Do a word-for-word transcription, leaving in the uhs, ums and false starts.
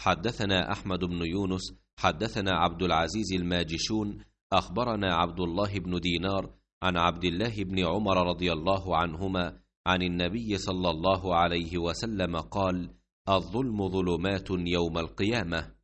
حدثنا أحمد بن يونس حدثنا عبد العزيز الماجشون أخبرنا عبد الله بن دينار عن عبد الله بن عمر رضي الله عنهما عن النبي صلى الله عليه وسلم قال: الظلم ظلمات يوم القيامة.